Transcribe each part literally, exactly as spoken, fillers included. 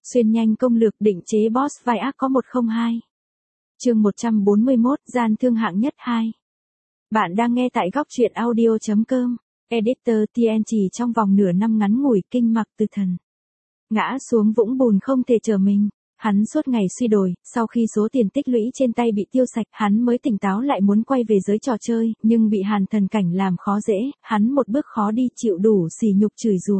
Xuyên nhanh công lược định chế boss vai ác có một không hai. Chương một trăm bốn mươi mốt, gian thương hạng nhất hai. Bạn đang nghe tại góc truyện audio.com. Editor tê en chỉ trong vòng nửa năm ngắn ngủi kinh mặc từ thần. Ngã xuống vũng bùn không thể trở mình. Hắn suốt ngày suy đồi, sau khi số tiền tích lũy trên tay bị tiêu sạch, hắn mới tỉnh táo lại muốn quay về giới trò chơi, nhưng bị Hàn Thần Cảnh làm khó dễ, hắn một bước khó đi chịu đủ sỉ nhục chửi rủa.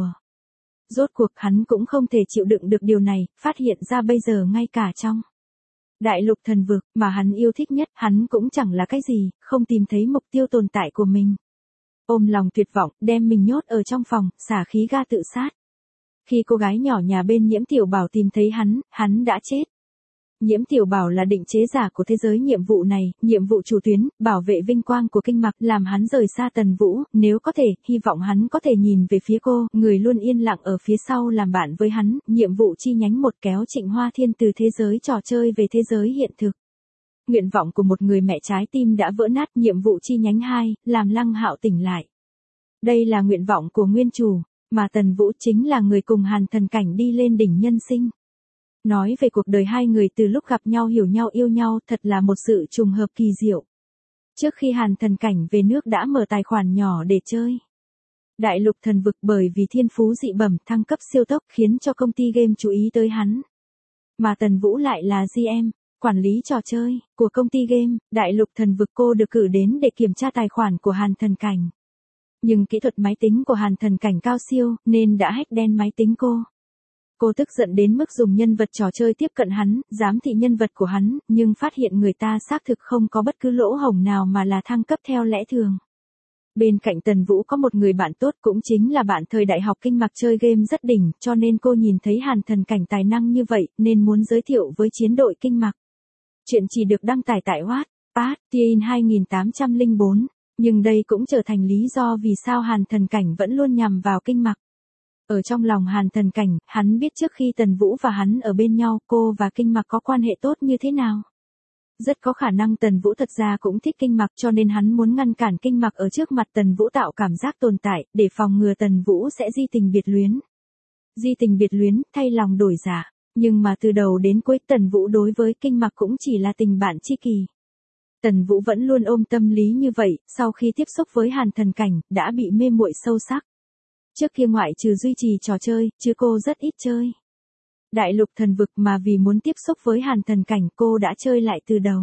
Rốt cuộc hắn cũng không thể chịu đựng được điều này, phát hiện ra bây giờ ngay cả trong đại lục thần vực mà hắn yêu thích nhất, hắn cũng chẳng là cái gì, không tìm thấy mục tiêu tồn tại của mình. Ôm lòng tuyệt vọng, đem mình nhốt ở trong phòng, xả khí ga tự sát. Khi cô gái nhỏ nhà bên Nhiễm Tiểu Bảo tìm thấy hắn, hắn đã chết. Nhiễm Tiểu Bảo là định chế giả của thế giới nhiệm vụ này, nhiệm vụ chủ tuyến, bảo vệ vinh quang của kinh mặc, làm hắn rời xa Tần Vũ, nếu có thể, hy vọng hắn có thể nhìn về phía cô, người luôn yên lặng ở phía sau làm bạn với hắn, nhiệm vụ chi nhánh một kéo Trịnh Hoa Thiên từ thế giới trò chơi về thế giới hiện thực. Nguyện vọng của một người mẹ trái tim đã vỡ nát, nhiệm vụ chi nhánh hai, làm Lăng Hạo tỉnh lại. Đây là nguyện vọng của nguyên chủ, mà Tần Vũ chính là người cùng Hàn Thần Cảnh đi lên đỉnh nhân sinh. Nói về cuộc đời hai người từ lúc gặp nhau hiểu nhau yêu nhau thật là một sự trùng hợp kỳ diệu. Trước khi Hàn Thần Cảnh về nước đã mở tài khoản nhỏ để chơi. Đại lục thần vực bởi vì thiên phú dị bẩm thăng cấp siêu tốc khiến cho công ty game chú ý tới hắn. Mà Tần Vũ lại là giê em, quản lý trò chơi, của công ty game, đại lục thần vực. Cô được cử đến để kiểm tra tài khoản của Hàn Thần Cảnh. Nhưng kỹ thuật máy tính của Hàn Thần Cảnh cao siêu nên đã hack đen máy tính cô. Cô tức giận đến mức dùng nhân vật trò chơi tiếp cận hắn, giám thị nhân vật của hắn, nhưng phát hiện người ta xác thực không có bất cứ lỗ hổng nào mà là thăng cấp theo lẽ thường. Bên cạnh Tần Vũ có một người bạn tốt cũng chính là bạn thời đại học kinh mặc chơi game rất đỉnh, cho nên cô nhìn thấy Hàn Thần Cảnh tài năng như vậy nên muốn giới thiệu với chiến đội kinh mặc. Chuyện chỉ được đăng tải tại Wattpad Teen hai tám không bốn, nhưng đây cũng trở thành lý do vì sao Hàn Thần Cảnh vẫn luôn nhằm vào kinh mặc. Ở trong lòng Hàn Thần Cảnh, hắn biết trước khi Tần Vũ và hắn ở bên nhau, cô và kinh mặc có quan hệ tốt như thế nào. Rất có khả năng Tần Vũ thật ra cũng thích kinh mặc cho nên hắn muốn ngăn cản kinh mặc ở trước mặt Tần Vũ tạo cảm giác tồn tại, để phòng ngừa Tần Vũ sẽ di tình biệt luyến. Di tình biệt luyến, thay lòng đổi dạ. Nhưng mà từ đầu đến cuối Tần Vũ đối với kinh mặc cũng chỉ là tình bạn tri kỷ. Tần Vũ vẫn luôn ôm tâm lý như vậy, sau khi tiếp xúc với Hàn Thần Cảnh, đã bị mê muội sâu sắc. Trước kia ngoại trừ duy trì trò chơi, chứ cô rất ít chơi. Đại lục thần vực mà vì muốn tiếp xúc với Hàn Thần Cảnh cô đã chơi lại từ đầu.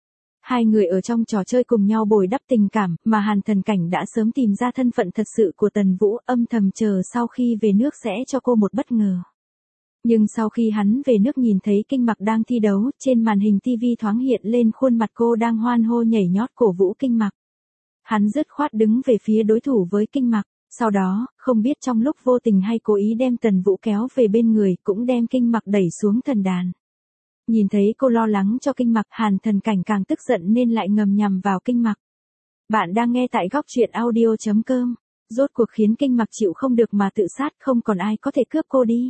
Hai người ở trong trò chơi cùng nhau bồi đắp tình cảm, mà Hàn Thần Cảnh đã sớm tìm ra thân phận thật sự của Tần Vũ, âm thầm chờ sau khi về nước sẽ cho cô một bất ngờ. Nhưng sau khi hắn về nước nhìn thấy kinh mặc đang thi đấu, trên màn hình tivi thoáng hiện lên khuôn mặt cô đang hoan hô nhảy nhót cổ vũ kinh mặc. Hắn dứt khoát đứng về phía đối thủ với kinh mặc. Sau đó, không biết trong lúc vô tình hay cố ý đem Tần Vũ kéo về bên người, cũng đem kinh mặc đẩy xuống thần đàn. Nhìn thấy cô lo lắng cho kinh mặc, Hàn Thần Cảnh càng tức giận nên lại ngầm nhằm vào kinh mặc. Bạn đang nghe tại góc truyện audio.com. Rốt cuộc khiến kinh mặc chịu không được mà tự sát, không còn ai có thể cướp cô đi.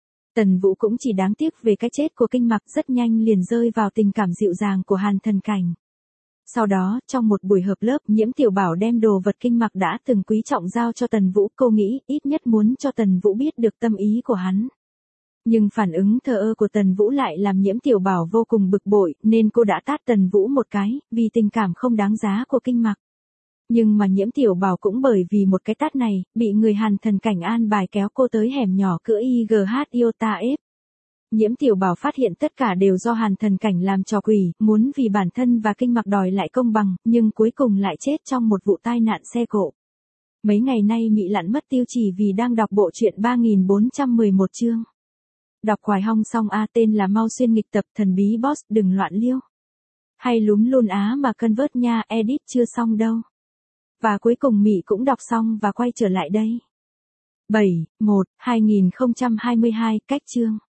Tần Vũ cũng chỉ đáng tiếc về cái chết của kinh mặc, rất nhanh liền rơi vào tình cảm dịu dàng của Hàn Thần Cảnh. Sau đó, trong một buổi họp lớp, Nhiễm Tiểu Bảo đem đồ vật kinh mặc đã từng quý trọng giao cho Tần Vũ, cô nghĩ, ít nhất muốn cho Tần Vũ biết được tâm ý của hắn. Nhưng phản ứng thờ ơ của Tần Vũ lại làm Nhiễm Tiểu Bảo vô cùng bực bội, nên cô đã tát Tần Vũ một cái, vì tình cảm không đáng giá của kinh mặc. Nhưng mà Nhiễm Tiểu Bảo cũng bởi vì một cái tát này, bị người Hàn Thần Cảnh an bài kéo cô tới hẻm nhỏ cửa i giê hát Iota F. Nhiễm Tiểu Bảo phát hiện tất cả đều do Hàn Thần Cảnh làm trò quỷ, muốn vì bản thân và kinh mặc đòi lại công bằng, nhưng cuối cùng lại chết trong một vụ tai nạn xe cộ. Mấy ngày nay Mị Lặn mất tiêu chỉ vì đang đọc bộ truyện ba nghìn bốn trăm mười một chương. Đọc Quài Hong xong a, tên là Mau Xuyên nghịch tập thần bí boss, đừng loạn liêu. Hay lúm luôn á mà convert nha, edit chưa xong đâu. Và cuối cùng Mị cũng đọc xong và quay trở lại đây. bảy, một, hai nghìn không trăm hai mươi hai, cách chương.